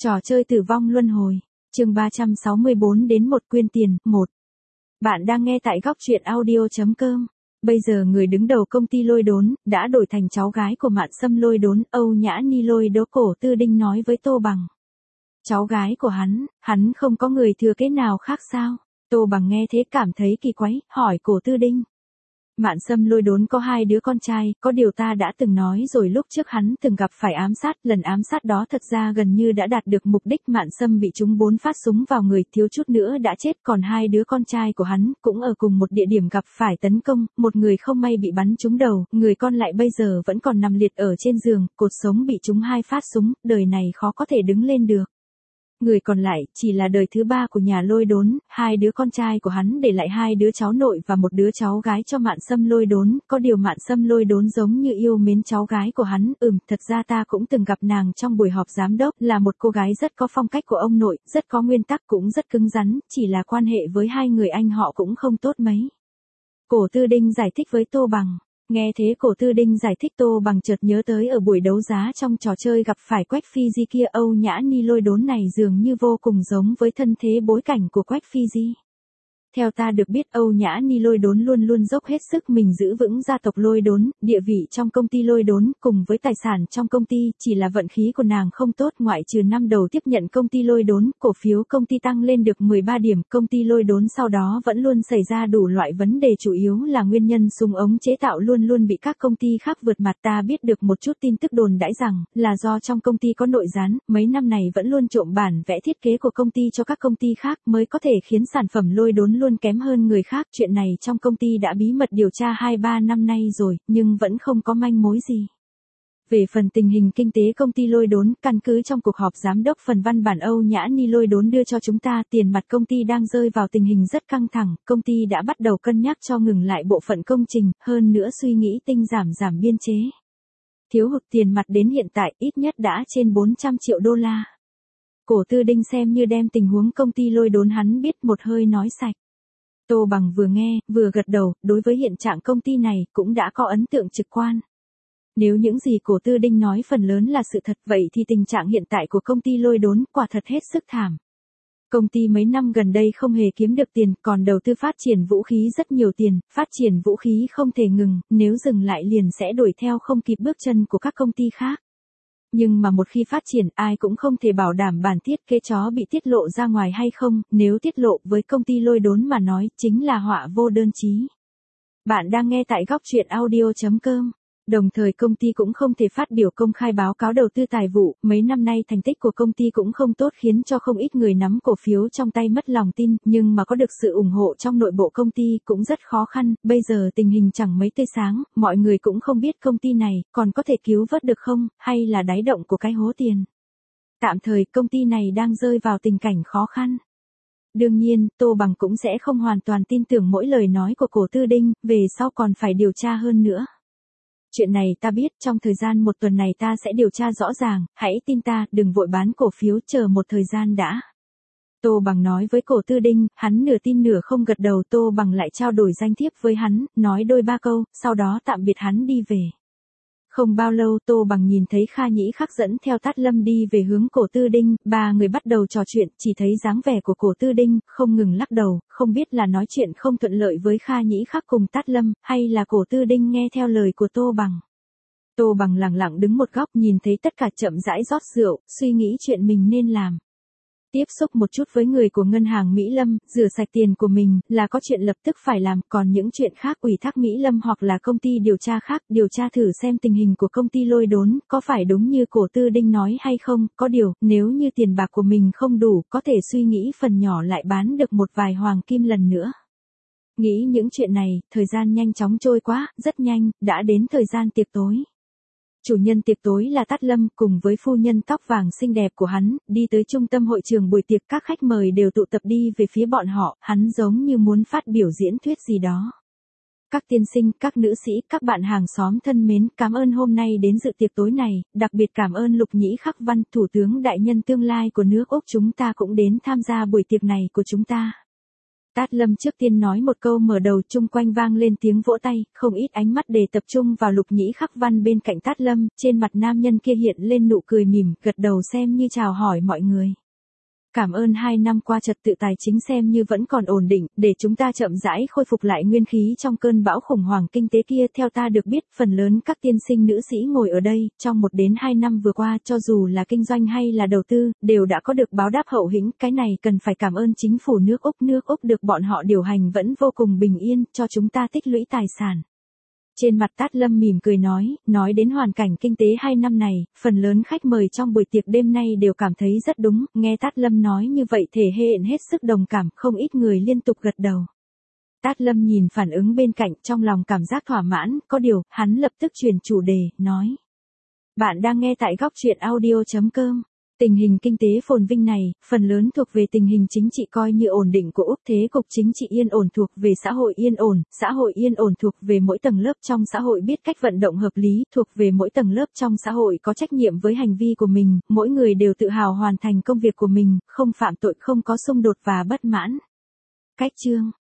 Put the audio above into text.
Trò chơi tử vong luân hồi, chương 364 đến một quyên tiền, 1. Bạn đang nghe tại góc truyện audio.com. Bây giờ người đứng đầu công ty Lôi Đốn, đã đổi thành cháu gái của Mạn Sâm Lôi Đốn, Âu Nhã Ni Lôi Đố. Cổ Tư Đinh nói với Tô Bằng. Cháu gái của hắn không có người thừa kế nào khác sao? Tô Bằng nghe thế cảm thấy kỳ quái, hỏi Cổ Tư Đinh. Mạn Sâm Lôi Đốn có 2 đứa con trai, có điều ta đã từng nói rồi, lúc trước hắn từng gặp phải ám sát, lần ám sát đó thật ra gần như đã đạt được mục đích. Mạn Sâm bị trúng 4 phát súng vào người, thiếu chút nữa đã chết, còn 2 đứa con trai của hắn cũng ở cùng một địa điểm gặp phải tấn công, một người không may bị bắn trúng đầu, người con lại bây giờ vẫn còn nằm liệt ở trên giường, cột sống bị trúng 2 phát súng, đời này khó có thể đứng lên được. Người còn lại chỉ là đời thứ 3 của nhà Lôi Đốn, 2 đứa con trai của hắn để lại 2 đứa cháu nội và một đứa cháu gái cho Mạn Sâm Lôi Đốn, có điều Mạn Sâm Lôi Đốn giống như yêu mến cháu gái của hắn. Thật ra ta cũng từng gặp nàng trong buổi họp giám đốc, là một cô gái rất có phong cách của ông nội, rất có nguyên tắc, cũng rất cứng rắn, chỉ là quan hệ với 2 người anh họ cũng không tốt mấy. Cổ Tư Đinh giải thích với Tô Bằng. Nghe thế Cổ Tư Đinh giải thích, Tô Bằng chợt nhớ tới ở buổi đấu giá trong trò chơi gặp phải Quách Phi Di kia, Âu Nhã Ni Lôi Đốn này dường như vô cùng giống với thân thế bối cảnh của Quách Phi Di. Theo ta được biết, Âu Nhã Ni Lôi Đốn luôn luôn dốc hết sức mình giữ vững gia tộc Lôi Đốn, địa vị trong công ty Lôi Đốn, cùng với tài sản trong công ty, chỉ là vận khí của nàng không tốt. Ngoại trừ năm đầu tiếp nhận công ty Lôi Đốn, cổ phiếu công ty tăng lên được 13 điểm, công ty Lôi Đốn sau đó vẫn luôn xảy ra đủ loại vấn đề, chủ yếu là nguyên nhân súng ống chế tạo luôn luôn bị các công ty khác vượt mặt. Ta biết được một chút tin tức đồn đãi rằng, là do trong công ty có nội gián, mấy năm này vẫn luôn trộm bản vẽ thiết kế của công ty cho các công ty khác, mới có thể khiến sản phẩm Lôi Đốn luôn kém hơn người khác. Chuyện này trong công ty đã bí mật điều tra 2-3 năm nay rồi, nhưng vẫn không có manh mối gì. Về phần tình hình kinh tế công ty Lôi Đốn, căn cứ trong cuộc họp giám đốc, phần văn bản Âu Nhã Ni Lôi Đốn đưa cho chúng ta, tiền mặt công ty đang rơi vào tình hình rất căng thẳng, công ty đã bắt đầu cân nhắc cho ngừng lại bộ phận công trình, hơn nữa suy nghĩ tinh giảm biên chế. Thiếu hụt tiền mặt đến hiện tại ít nhất đã trên 400 triệu đô la. Cổ Tư Đinh xem như đem tình huống công ty Lôi Đốn hắn biết một hơi nói sạch. Tô Bằng vừa nghe, vừa gật đầu, đối với hiện trạng công ty này, cũng đã có ấn tượng trực quan. Nếu những gì Cổ Tư Đinh nói phần lớn là sự thật, vậy thì tình trạng hiện tại của công ty Lôi Đốn quả thật hết sức thảm. Công ty mấy năm gần đây không hề kiếm được tiền, còn đầu tư phát triển vũ khí rất nhiều tiền, phát triển vũ khí không thể ngừng, nếu dừng lại liền sẽ đuổi theo không kịp bước chân của các công ty khác. Nhưng mà một khi phát triển, ai cũng không thể bảo đảm bản thiết kế chó bị tiết lộ ra ngoài hay không, nếu tiết lộ với công ty Lôi Đốn mà nói, chính là họa vô đơn chí. Bạn đang nghe tại góc truyện audio.com. Đồng thời công ty cũng không thể phát biểu công khai báo cáo đầu tư tài vụ, mấy năm nay thành tích của công ty cũng không tốt, khiến cho không ít người nắm cổ phiếu trong tay mất lòng tin, nhưng mà có được sự ủng hộ trong nội bộ công ty cũng rất khó khăn. Bây giờ tình hình chẳng mấy tươi sáng, mọi người cũng không biết công ty này còn có thể cứu vớt được không, hay là đáy động của cái hố tiền. Tạm thời công ty này đang rơi vào tình cảnh khó khăn. Đương nhiên, Tô Bằng cũng sẽ không hoàn toàn tin tưởng mỗi lời nói của Cổ Tư Đinh, về sau còn phải điều tra hơn nữa. Chuyện này ta biết, trong thời gian 1 tuần này ta sẽ điều tra rõ ràng, hãy tin ta, đừng vội bán cổ phiếu, chờ một thời gian đã. Tô Bằng nói với Cổ Tư Đinh, hắn nửa tin nửa không gật đầu. Tô Bằng lại trao đổi danh thiếp với hắn, nói đôi ba câu, sau đó tạm biệt hắn đi về. Không bao lâu Tô Bằng nhìn thấy Kha Nhĩ Khắc dẫn theo Tát Lâm đi về hướng Cổ Tư Đinh, 3 người bắt đầu trò chuyện, chỉ thấy dáng vẻ của Cổ Tư Đinh không ngừng lắc đầu, không biết là nói chuyện không thuận lợi với Kha Nhĩ Khắc cùng Tát Lâm, hay là Cổ Tư Đinh nghe theo lời của Tô Bằng. Tô Bằng lặng lặng đứng một góc, nhìn thấy tất cả chậm rãi rót rượu, suy nghĩ chuyện mình nên làm. Tiếp xúc một chút với người của ngân hàng Mỹ Lâm, rửa sạch tiền của mình, là có chuyện lập tức phải làm, còn những chuyện khác ủy thác Mỹ Lâm hoặc là công ty điều tra khác, điều tra thử xem tình hình của công ty Lôi Đốn, có phải đúng như Cổ Tư Đinh nói hay không, có điều, nếu như tiền bạc của mình không đủ, có thể suy nghĩ phần nhỏ lại bán được một vài hoàng kim lần nữa. Nghĩ những chuyện này, thời gian nhanh chóng trôi qua, rất nhanh, đã đến thời gian tiệc tối. Chủ nhân tiệc tối là Tát Lâm, cùng với phu nhân tóc vàng xinh đẹp của hắn, đi tới trung tâm hội trường buổi tiệc, các khách mời đều tụ tập đi về phía bọn họ, hắn giống như muốn phát biểu diễn thuyết gì đó. Các tiên sinh, các nữ sĩ, các bạn hàng xóm thân mến, cảm ơn hôm nay đến dự tiệc tối này, đặc biệt cảm ơn Lục Nhĩ Khắc Văn, Thủ tướng đại nhân tương lai của nước Úc, chúng ta cũng đến tham gia buổi tiệc này của chúng ta. Tát Lâm trước tiên nói một câu mở đầu, chung quanh vang lên tiếng vỗ tay, không ít ánh mắt để tập trung vào Lục Nhĩ Khắc Văn bên cạnh Tát Lâm, trên mặt nam nhân kia hiện lên nụ cười mỉm, gật đầu xem như chào hỏi mọi người. Cảm ơn 2 năm qua trật tự tài chính xem như vẫn còn ổn định, để chúng ta chậm rãi khôi phục lại nguyên khí trong cơn bão khủng hoảng kinh tế kia. Theo ta được biết, phần lớn các tiên sinh nữ sĩ ngồi ở đây, trong 1 đến 2 năm vừa qua, cho dù là kinh doanh hay là đầu tư, đều đã có được báo đáp hậu hĩnh. Cái này cần phải cảm ơn chính phủ nước Úc được bọn họ điều hành vẫn vô cùng bình yên, cho chúng ta tích lũy tài sản. Trên mặt Tát Lâm mỉm cười nói đến hoàn cảnh kinh tế 2 năm này, phần lớn khách mời trong buổi tiệc đêm nay đều cảm thấy rất đúng, nghe Tát Lâm nói như vậy thể hiện hết sức đồng cảm, không ít người liên tục gật đầu. Tát Lâm nhìn phản ứng bên cạnh trong lòng cảm giác thỏa mãn, có điều, hắn lập tức chuyển chủ đề, nói. Bạn đang nghe tại góc truyện audio.com. Tình hình kinh tế phồn vinh này, phần lớn thuộc về tình hình chính trị coi như ổn định của Úc, thế cục chính trị yên ổn thuộc về xã hội yên ổn thuộc về mỗi tầng lớp trong xã hội biết cách vận động hợp lý, thuộc về mỗi tầng lớp trong xã hội có trách nhiệm với hành vi của mình, mỗi người đều tự hào hoàn thành công việc của mình, không phạm tội, không có xung đột và bất mãn. Cách chương